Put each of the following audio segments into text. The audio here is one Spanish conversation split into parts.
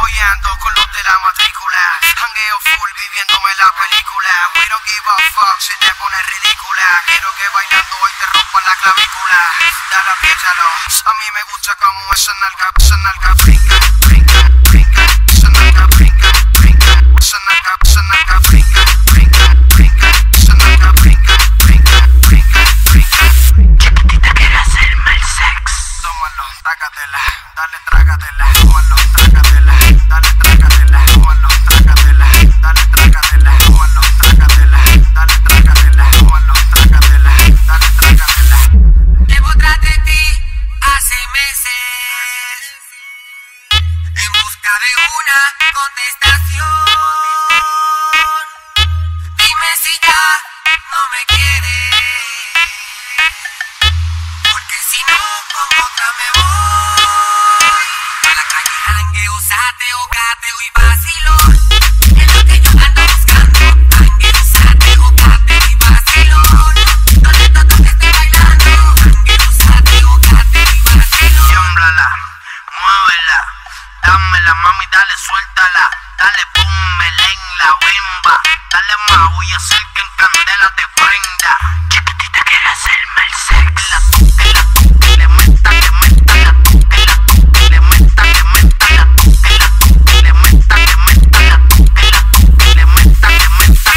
Hoy ando con los de la matrícula, jangueo full viviéndome la película. We don't give a fuck si te pones ridícula. Quiero que bailando hoy te rompan la clavícula. Dale, apriétalo, a mí me gusta como esa nalga brinca, brinca, brinca. Esa nalga brinca, brinca. Esa nalga brinca, brinca, brinca. Esa nalga brinca, brinca, brinca, brinca. Chiquitita, quiero hacerme el sex. Tómalo, trágatela, dale, trágatela. Tómalo, trágatela, dale, trágatela. Tómalo, trágatela, dale, trágatela. Tómalo, trágatela, dale, trágatela. Tómalo, trágatela, dale, trágatela. Llevo tras de ti hace meses en busca de una contestación. Dime si ya no me quieres, porque si no con otra me voy. A la calle jangueo, sateo, gateo y vacilón. Es lo que yo ando buscando. Jangueo, sateo, gateo y vacilón. Donde todos estén bailando. Jangueo, sateo, gateo y vacilón. Tiémblala, muévela, dámela mami, dale, suéltala. Dale, pum, melén, la bimba. Dale más, voy a hacer que en candela te prenda. Chiquitita, quiero hacerme el sex. La toque, le meta, le meta, la toque, le meta, le meta, la toque, le meta, le meta, la toque, le meta, le meta.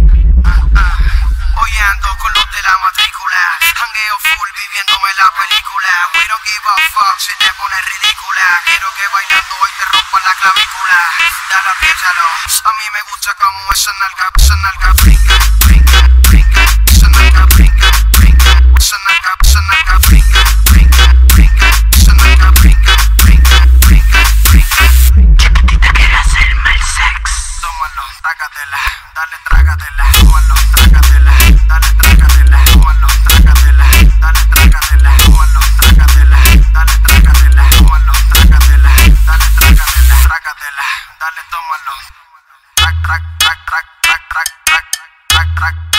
Hoy ando con los de la matrícula, jangueo full viviéndome la película. We don't give a fuck si te pones ridícula. Quiero que bailando hoy te rompan la clavícula. Dale, apriétalo, a mí me gusta como esa nalga brinca, brinca, brinca. Esa nalga brinca, brinca. Esa nalga brinca, brinca, brinca. Esa nalga brinca, brinca, brinca, brinca. Chiquitita, quiero hacerme el sex. Tómalo, trágatela, dale, trágatela. Tómalo, trágatela, dale, trágatela. Tómalo, trágatela, dale, trágatela. Tómalo, trágatela, dale, trágatela. Tómalo, trágatela, dale, trágatela. Trágatela, dale, tómalo. Trac, trac, trac, trac, trac, trac, trac, trac, trac.